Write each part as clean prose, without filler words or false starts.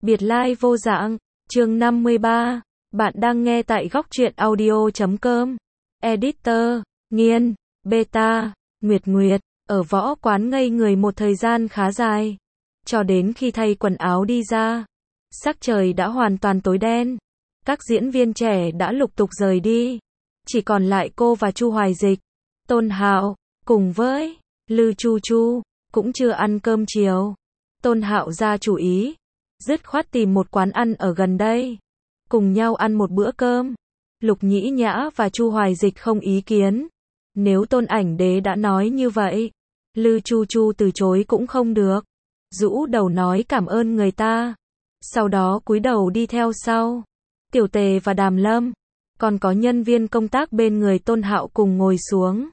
Biệt lai vô dạng, chương 53, bạn đang nghe tại góc truyện audio.com. Editor, Nghiên, Beta, Nguyệt, ở võ quán ngây người một thời gian khá dài. Cho đến khi thay quần áo đi ra, sắc trời đã hoàn toàn tối đen. Các diễn viên trẻ đã lục tục rời đi. Chỉ còn lại cô và Chu Hoài Dịch, Tôn Hạo, cùng với Lư Chu Chu, cũng chưa ăn cơm chiều. Tôn Hạo ra chủ ý, dứt khoát tìm một quán ăn ở gần đây, cùng nhau ăn một bữa cơm. Lục Nhĩ Nhã và Chu Hoài Dịch không ý kiến. Nếu Tôn Ảnh Đế đã nói như vậy, Lư Chu Chu từ chối cũng không được. Rũ đầu nói cảm ơn người ta, sau đó cúi đầu đi theo sau. Tiểu Tề và Đàm Lâm, còn có nhân viên công tác bên người Tôn Hạo cùng ngồi xuống.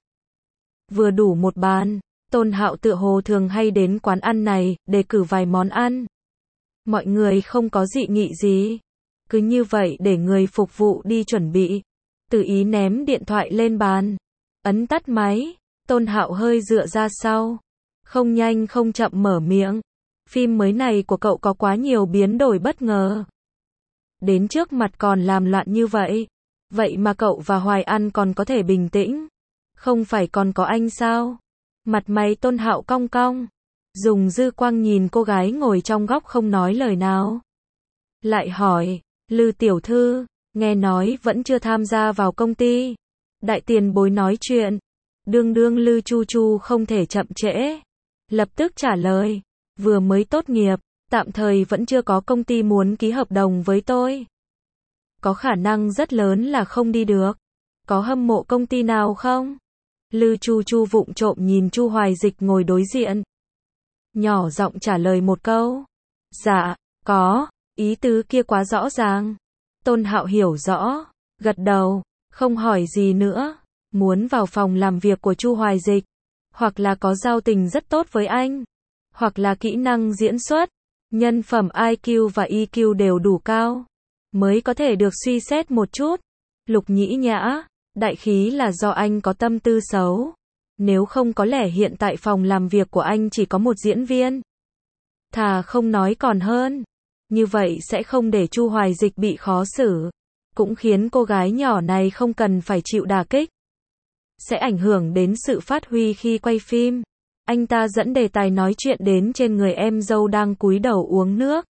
Vừa đủ một bàn, Tôn Hạo tựa hồ thường hay đến quán ăn này, đề cử vài món ăn. Mọi người không có dị nghị gì. Cứ như vậy để người phục vụ đi chuẩn bị. Tự ý ném điện thoại lên bàn, ấn tắt máy. Tôn Hạo hơi dựa ra sau, không nhanh không chậm mở miệng. Phim mới này của cậu có quá nhiều biến đổi bất ngờ. Đến trước mặt còn làm loạn như vậy. Vậy mà cậu và Hoài An còn có thể bình tĩnh. Không phải còn có anh sao? Mặt mày Tôn Hạo cong cong, dùng dư quang nhìn cô gái ngồi trong góc không nói lời nào. Lại hỏi, Lư tiểu thư, nghe nói vẫn chưa tham gia vào công ty. Đại tiền bối nói chuyện. Đương Lư Chu Chu không thể chậm trễ. Lập tức trả lời, vừa mới tốt nghiệp, tạm thời vẫn chưa có công ty muốn ký hợp đồng với tôi. Có khả năng rất lớn là không đi được. Có hâm mộ công ty nào không? Lư Chu Chu vụng trộm nhìn Chu Hoài Dịch ngồi đối diện. Nhỏ giọng trả lời một câu. Dạ, có, ý tứ kia quá rõ ràng. Tôn Hạo hiểu rõ, gật đầu, không hỏi gì nữa. Muốn vào phòng làm việc của Chu Hoài Dịch, hoặc là có giao tình rất tốt với anh, hoặc là kỹ năng diễn xuất, nhân phẩm IQ và EQ đều đủ cao, mới có thể được suy xét một chút. Lục Nhĩ Nhã, đại khí là do anh có tâm tư xấu. Nếu không có lẽ hiện tại phòng làm việc của anh chỉ có một diễn viên. Thà không nói còn hơn. Như vậy sẽ không để Chu Hoài Dịch bị khó xử. Cũng khiến cô gái nhỏ này không cần phải chịu đả kích. Sẽ ảnh hưởng đến sự phát huy khi quay phim. Anh ta dẫn đề tài nói chuyện đến trên người em dâu đang cúi đầu uống nước.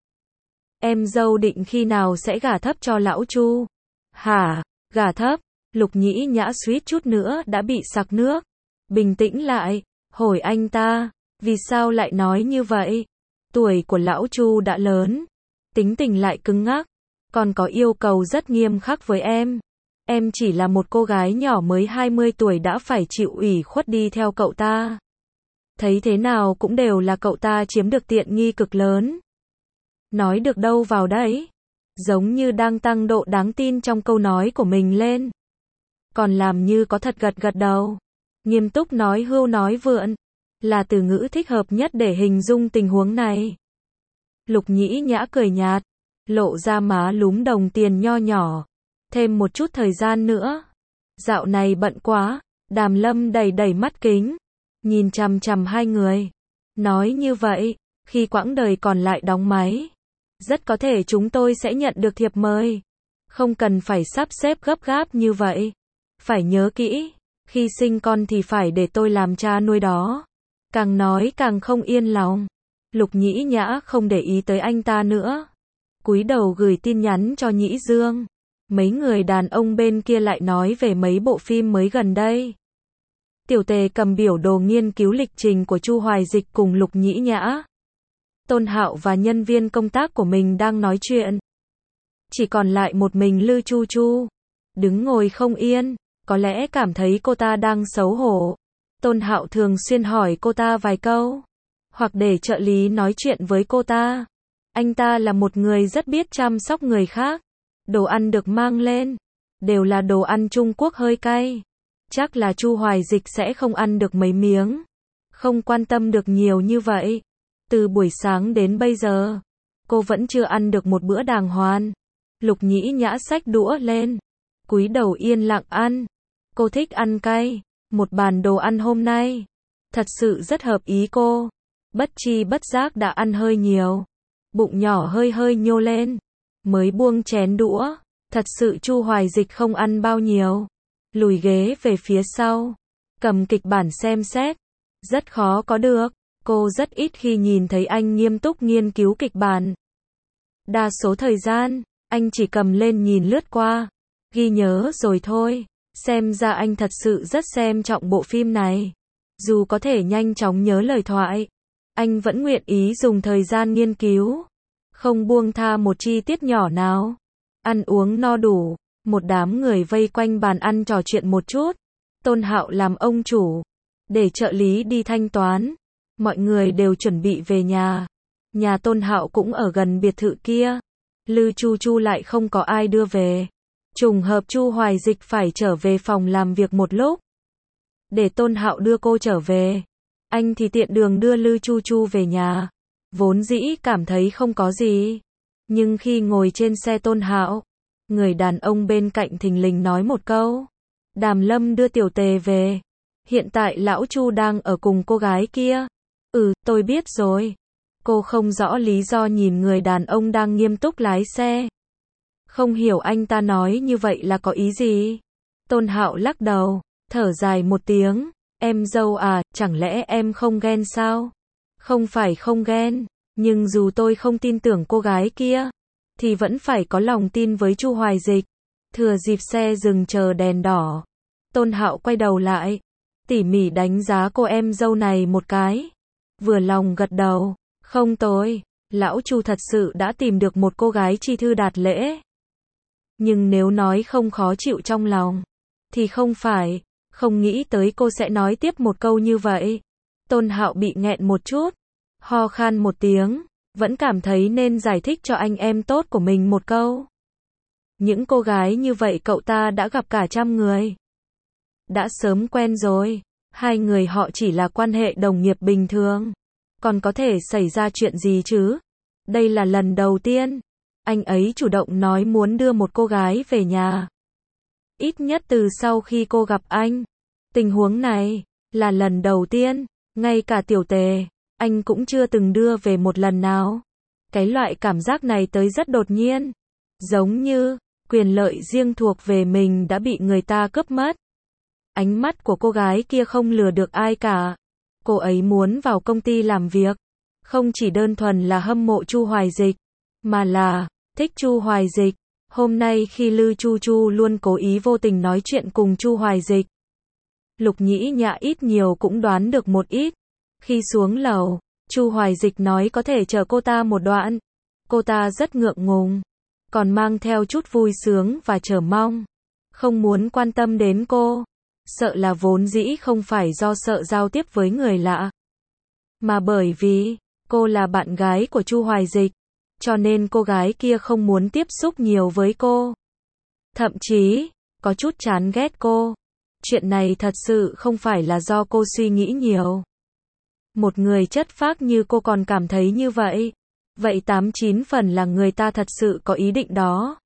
Em dâu định khi nào sẽ gả thấp cho lão Chu? Hả? Gả thấp? Lục Nhĩ Nhã suýt chút nữa đã bị sặc nước. Bình tĩnh lại, hỏi anh ta, vì sao lại nói như vậy? Tuổi của lão Chu đã lớn, tính tình lại cứng ngắc, còn có yêu cầu rất nghiêm khắc với em. Em chỉ là một cô gái nhỏ mới 20 tuổi đã phải chịu ủy khuất đi theo cậu ta. Thấy thế nào cũng đều là cậu ta chiếm được tiện nghi cực lớn. Nói được đâu vào đấy. Giống như đang tăng độ đáng tin trong câu nói của mình lên. Còn làm như có thật gật đầu. Nghiêm túc nói hưu nói vượn. Là từ ngữ thích hợp nhất để hình dung tình huống này. Lục Nhĩ Nhã cười nhạt. Lộ ra má lúm đồng tiền nho nhỏ. Thêm một chút thời gian nữa. Dạo này bận quá. Đàm Lâm đầy mắt kính. Nhìn chằm chằm hai người. Nói như vậy, khi quãng đời còn lại đóng máy, rất có thể chúng tôi sẽ nhận được thiệp mời. Không cần phải sắp xếp gấp gáp như vậy. Phải nhớ kỹ, khi sinh con thì phải để tôi làm cha nuôi đó. Càng nói càng không yên lòng. Lục Nhĩ Nhã không để ý tới anh ta nữa. Cúi đầu gửi tin nhắn cho Nhĩ Dương. Mấy người đàn ông bên kia lại nói về mấy bộ phim mới gần đây. Tiểu Tề cầm biểu đồ nghiên cứu lịch trình của Chu Hoài Dịch cùng Lục Nhĩ Nhã. Tôn Hạo và nhân viên công tác của mình đang nói chuyện. Chỉ còn lại một mình Lư Chu Chu. Đứng ngồi không yên, có lẽ cảm thấy cô ta đang xấu hổ. Tôn Hạo thường xuyên hỏi cô ta vài câu. Hoặc để trợ lý nói chuyện với cô ta. Anh ta là một người rất biết chăm sóc người khác. Đồ ăn được mang lên. Đều là đồ ăn Trung Quốc hơi cay. Chắc là Chu Hoài Dịch sẽ không ăn được mấy miếng. Không quan tâm được nhiều như vậy. Từ buổi sáng đến bây giờ, cô vẫn chưa ăn được một bữa đàng hoàng. Lục Nhĩ Nhã xách đũa lên, cúi đầu yên lặng ăn. Cô thích ăn cay. Một bàn đồ ăn hôm nay thật sự rất hợp ý cô. Bất chi bất giác đã ăn hơi nhiều. bụng nhỏ hơi hơi nhô lên, mới buông chén đũa, thật sự Chu Hoài Dịch không ăn bao nhiêu, lùi ghế về phía sau, cầm kịch bản xem xét, rất khó có được, cô rất ít khi nhìn thấy anh nghiêm túc nghiên cứu kịch bản. Đa số thời gian, anh chỉ cầm lên nhìn lướt qua, ghi nhớ rồi thôi, xem ra anh thật sự rất xem trọng bộ phim này. Dù có thể nhanh chóng nhớ lời thoại, anh vẫn nguyện ý dùng thời gian nghiên cứu, không buông tha một chi tiết nhỏ nào. Ăn uống no đủ, một đám người vây quanh bàn ăn trò chuyện một chút. Tôn Hạo làm ông chủ, để trợ lý đi thanh toán. Mọi người đều chuẩn bị về nhà. Nhà Tôn Hạo cũng ở gần biệt thự kia. Lư Chu Chu lại không có ai đưa về. Trùng hợp Chu Hoài Dịch phải trở về phòng làm việc một lúc, để Tôn Hạo đưa cô trở về. Anh thì tiện đường đưa Lư Chu Chu về nhà. Vốn dĩ cảm thấy không có gì, nhưng khi ngồi trên xe Tôn Hạo, người đàn ông bên cạnh thình lình nói một câu: Đàm Lâm đưa Tiểu Tề về. Hiện tại lão Chu đang ở cùng cô gái kia. Tôi biết rồi. Cô không rõ lý do nhìn người đàn ông đang nghiêm túc lái xe. Không hiểu anh ta nói như vậy là có ý gì. Tôn Hạo lắc đầu, thở dài một tiếng. Em dâu à, chẳng lẽ em không ghen sao? Không phải không ghen, nhưng dù tôi không tin tưởng cô gái kia, thì vẫn phải có lòng tin với Chu Hoài Dịch. Thừa dịp xe dừng chờ đèn đỏ, Tôn Hạo quay đầu lại, tỉ mỉ đánh giá cô em dâu này một cái. Vừa lòng gật đầu, không tồi, lão Chu thật sự đã tìm được một cô gái chi thư đạt lễ. Nhưng nếu nói không khó chịu trong lòng, thì không phải, không nghĩ tới cô sẽ nói tiếp một câu như vậy. Tôn Hạo bị nghẹn một chút, ho khan một tiếng, vẫn cảm thấy nên giải thích cho anh em tốt của mình một câu. Những cô gái như vậy cậu ta đã gặp cả trăm người. Đã sớm quen rồi, hai người họ chỉ là quan hệ đồng nghiệp bình thường. Còn có thể xảy ra chuyện gì chứ? Đây là lần đầu tiên, anh ấy chủ động nói muốn đưa một cô gái về nhà. Ít nhất từ sau khi cô gặp anh. Tình huống này, là lần đầu tiên, ngay cả Tiểu Tề, anh cũng chưa từng đưa về một lần nào. Cái loại cảm giác này tới rất đột nhiên. Giống như, quyền lợi riêng thuộc về mình đã bị người ta cướp mất. Ánh mắt của cô gái kia không lừa được ai cả. Cô ấy muốn vào công ty làm việc. Không chỉ đơn thuần là hâm mộ Chu Hoài Dịch, mà là thích Chu Hoài Dịch. Hôm nay khi Lư Chu Chu luôn cố ý vô tình nói chuyện cùng Chu Hoài Dịch, Lục Nhĩ Nhã ít nhiều cũng đoán được một ít. Khi xuống lầu, Chu Hoài Dịch nói có thể chờ cô ta một đoạn. Cô ta rất ngượng ngùng, còn mang theo chút vui sướng và chờ mong. Không muốn quan tâm đến cô. Sợ là vốn dĩ không phải do sợ giao tiếp với người lạ, mà bởi vì cô là bạn gái của Chu Hoài Dịch, cho nên cô gái kia không muốn tiếp xúc nhiều với cô. Thậm chí, có chút chán ghét cô. Chuyện này thật sự không phải là do cô suy nghĩ nhiều. Một người chất phác như cô còn cảm thấy như vậy. Vậy 89 phần là người ta thật sự có ý định đó.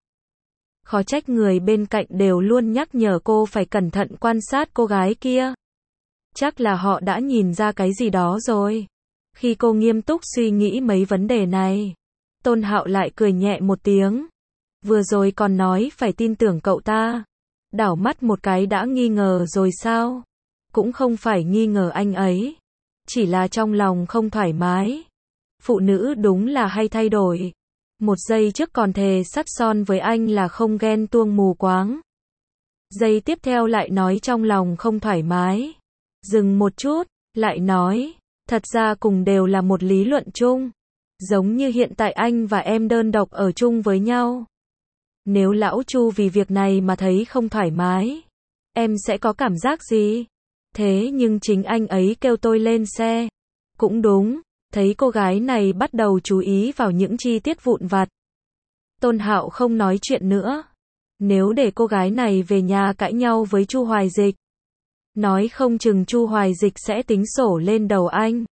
Khó trách người bên cạnh đều luôn nhắc nhở cô phải cẩn thận quan sát cô gái kia. Chắc là họ đã nhìn ra cái gì đó rồi. Khi cô nghiêm túc suy nghĩ mấy vấn đề này, Tôn Hạo lại cười nhẹ một tiếng. Vừa rồi còn nói phải tin tưởng cậu ta. Đảo mắt một cái đã nghi ngờ rồi sao? Cũng không phải nghi ngờ anh ấy, chỉ là trong lòng không thoải mái. Phụ nữ đúng là hay thay đổi. Một giây trước còn thề sắt son với anh là không ghen tuông mù quáng. Giây tiếp theo lại nói trong lòng không thoải mái. Dừng một chút, lại nói, thật ra cùng đều là một lý luận chung. Giống như hiện tại anh và em đơn độc ở chung với nhau. Nếu lão Chu vì việc này mà thấy không thoải mái, em sẽ có cảm giác gì? Thế nhưng chính anh ấy kêu tôi lên xe. Cũng đúng, thấy cô gái này bắt đầu chú ý vào những chi tiết vụn vặt. Tôn Hạo không nói chuyện nữa. Nếu để cô gái này về nhà cãi nhau với Chu Hoài Dịch, nói không chừng Chu Hoài Dịch sẽ tính sổ lên đầu anh.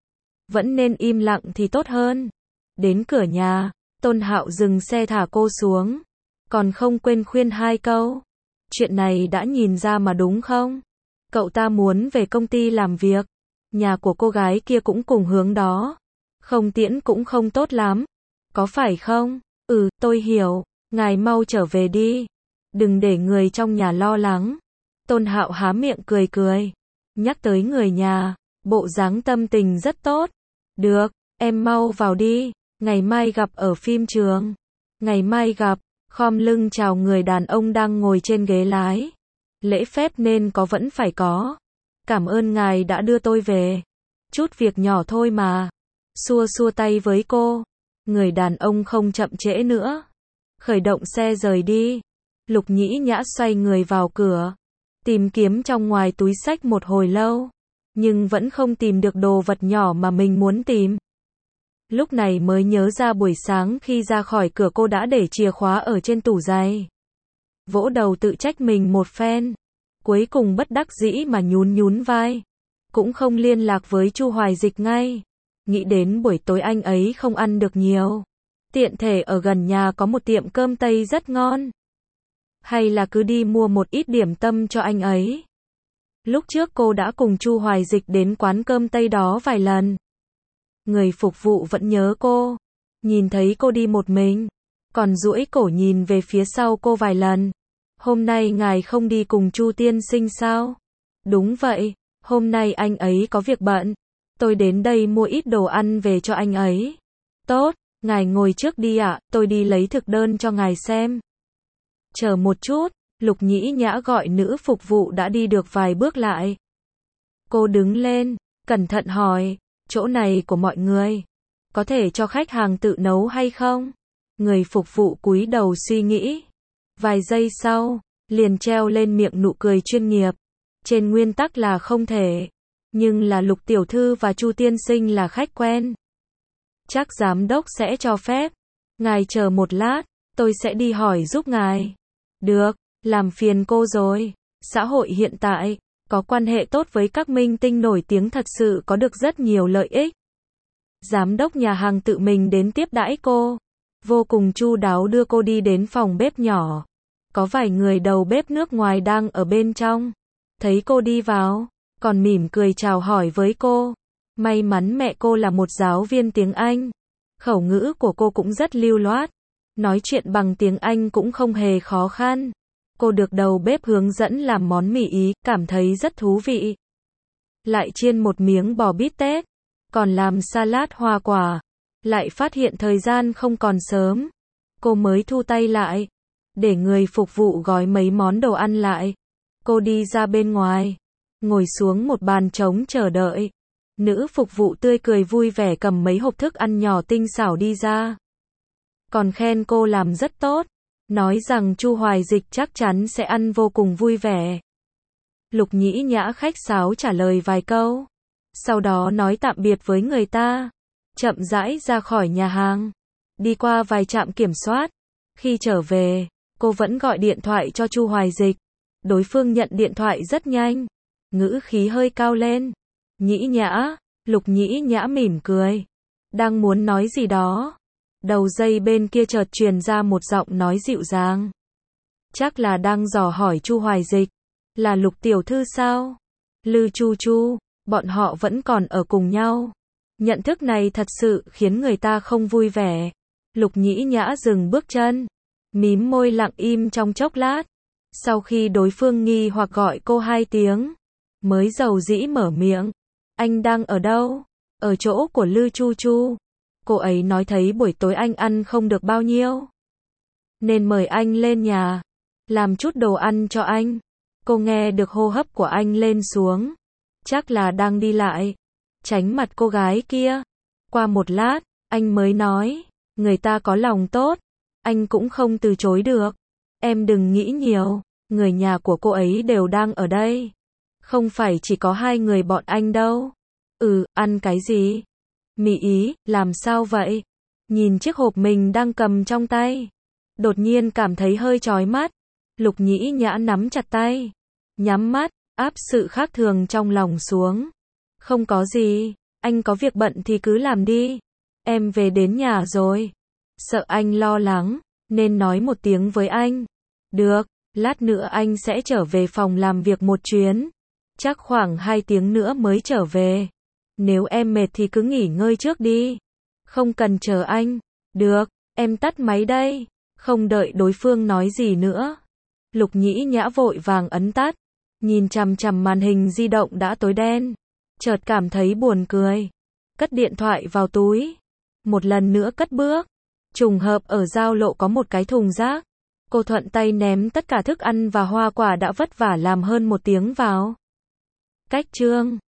Vẫn nên im lặng thì tốt hơn. Đến cửa nhà, Tôn Hạo dừng xe thả cô xuống. Còn không quên khuyên hai câu. Chuyện này đã nhìn ra mà đúng không? Cậu ta muốn về công ty làm việc. Nhà của cô gái kia cũng cùng hướng đó. Không tiễn cũng không tốt lắm. Có phải không? Tôi hiểu. Ngài mau trở về đi. Đừng để người trong nhà lo lắng. Tôn Hạo há miệng cười cười. Nhắc tới người nhà, bộ dáng tâm tình rất tốt. Được, em mau vào đi. Ngày mai gặp ở phim trường. Ngày mai gặp. Khom lưng chào người đàn ông đang ngồi trên ghế lái. Lễ phép nên có vẫn phải có. Cảm ơn ngài đã đưa tôi về. Chút việc nhỏ thôi mà. Xua xua tay với cô. Người đàn ông không chậm trễ nữa. Khởi động xe rời đi. Lục Nhĩ Nhã xoay người vào cửa. Tìm kiếm trong ngoài túi xách một hồi lâu. Nhưng vẫn không tìm được đồ vật nhỏ mà mình muốn tìm. Lúc này mới nhớ ra buổi sáng khi ra khỏi cửa cô đã để chìa khóa ở trên tủ giày. Vỗ đầu tự trách mình một phen. Cuối cùng bất đắc dĩ mà nhún nhún vai. Cũng không liên lạc với Chu Hoài Dịch ngay. Nghĩ đến buổi tối anh ấy không ăn được nhiều. Tiện thể ở gần nhà có một tiệm cơm Tây rất ngon. Hay là cứ đi mua một ít điểm tâm cho anh ấy. Lúc trước cô đã cùng Chu Hoài Dịch đến quán cơm Tây đó vài lần. Người phục vụ vẫn nhớ cô. Nhìn thấy cô đi một mình. Còn duỗi cổ nhìn về phía sau cô vài lần. Hôm nay ngài không đi cùng Chu tiên sinh sao? Đúng vậy, hôm nay anh ấy có việc bận. Tôi đến đây mua ít đồ ăn về cho anh ấy. Tốt, ngài ngồi trước đi ạ, tôi đi lấy thực đơn cho ngài xem. Chờ một chút, Lục Nhĩ Nhã gọi nữ phục vụ đã đi được vài bước lại. Cô đứng lên, cẩn thận hỏi, chỗ này của mọi người, có thể cho khách hàng tự nấu hay không? Người phục vụ cúi đầu suy nghĩ. Vài giây sau, liền treo lên miệng nụ cười chuyên nghiệp. Trên nguyên tắc là không thể. Nhưng là Lục tiểu thư và Chu tiên sinh là khách quen. Chắc giám đốc sẽ cho phép. Ngài chờ một lát, tôi sẽ đi hỏi giúp ngài. Được, làm phiền cô rồi. Xã hội hiện tại, có quan hệ tốt với các minh tinh nổi tiếng thật sự có được rất nhiều lợi ích. Giám đốc nhà hàng tự mình đến tiếp đãi cô. Vô cùng chu đáo đưa cô đi đến phòng bếp nhỏ. Có vài người đầu bếp nước ngoài đang ở bên trong. Thấy cô đi vào, còn mỉm cười chào hỏi với cô. May mắn mẹ cô là một giáo viên tiếng Anh. Khẩu ngữ của cô cũng rất lưu loát. Nói chuyện bằng tiếng Anh cũng không hề khó khăn. Cô được đầu bếp hướng dẫn làm món mì Ý, cảm thấy rất thú vị. Lại chiên một miếng bò bít tết, còn làm salad hoa quả. Lại phát hiện thời gian không còn sớm. Cô mới thu tay lại, để người phục vụ gói mấy món đồ ăn lại. Cô đi ra bên ngoài, ngồi xuống một bàn trống chờ đợi. Nữ phục vụ tươi cười vui vẻ cầm mấy hộp thức ăn nhỏ tinh xảo đi ra. Còn khen cô làm rất tốt, nói rằng Chu Hoài Dịch chắc chắn sẽ ăn vô cùng vui vẻ. Lục Nhĩ Nhã khách sáo trả lời vài câu, sau đó nói tạm biệt với người ta, chậm rãi ra khỏi nhà hàng, đi qua vài trạm kiểm soát. Khi trở về, cô vẫn gọi điện thoại cho Chu Hoài Dịch. Đối phương nhận điện thoại rất nhanh, ngữ khí hơi cao lên. Nhĩ Nhã, Lục Nhĩ Nhã mỉm cười, đang muốn nói gì đó. Đầu dây bên kia chợt truyền ra một giọng nói dịu dàng. Chắc là đang dò hỏi Chu Hoài Dịch, là Lục tiểu thư sao? Lư Chu Chu, bọn họ vẫn còn ở cùng nhau. Nhận thức này thật sự khiến người ta không vui vẻ. Lục Nhĩ Nhã dừng bước chân, mím môi lặng im trong chốc lát. Sau khi đối phương nghi hoặc gọi cô 2 tiếng, mới dầu dĩ mở miệng. Anh đang ở đâu? Ở chỗ của Lư Chu Chu. Cô ấy nói thấy buổi tối anh ăn không được bao nhiêu, nên mời anh lên nhà, làm chút đồ ăn cho anh. Cô nghe được hô hấp của anh lên xuống. Chắc là đang đi lại, tránh mặt cô gái kia. Qua một lát, anh mới nói, người ta có lòng tốt, anh cũng không từ chối được. Em đừng nghĩ nhiều, người nhà của cô ấy đều đang ở đây. Không phải chỉ có 2 người bọn anh đâu. Ăn cái gì? Mì Ý, làm sao vậy? Nhìn chiếc hộp mình đang cầm trong tay, đột nhiên cảm thấy hơi chói mắt. Lục Nhĩ Nhã nắm chặt tay, nhắm mắt, áp sự khác thường trong lòng xuống. Không có gì, anh có việc bận thì cứ làm đi. Em về đến nhà rồi. Sợ anh lo lắng, nên nói một tiếng với anh. Được, lát nữa anh sẽ trở về phòng làm việc một chuyến. Chắc khoảng 2 tiếng nữa mới trở về. Nếu em mệt thì cứ nghỉ ngơi trước đi. Không cần chờ anh. Được, em tắt máy đây. Không đợi đối phương nói gì nữa. Lục Nhĩ Nhã vội vàng ấn tắt. Nhìn chằm chằm màn hình di động đã tối đen. Chợt cảm thấy buồn cười. Cất điện thoại vào túi. Một lần nữa cất bước. Trùng hợp ở giao lộ có một cái thùng rác. Cô thuận tay ném tất cả thức ăn và hoa quả đã vất vả làm hơn 1 tiếng vào. Cách chương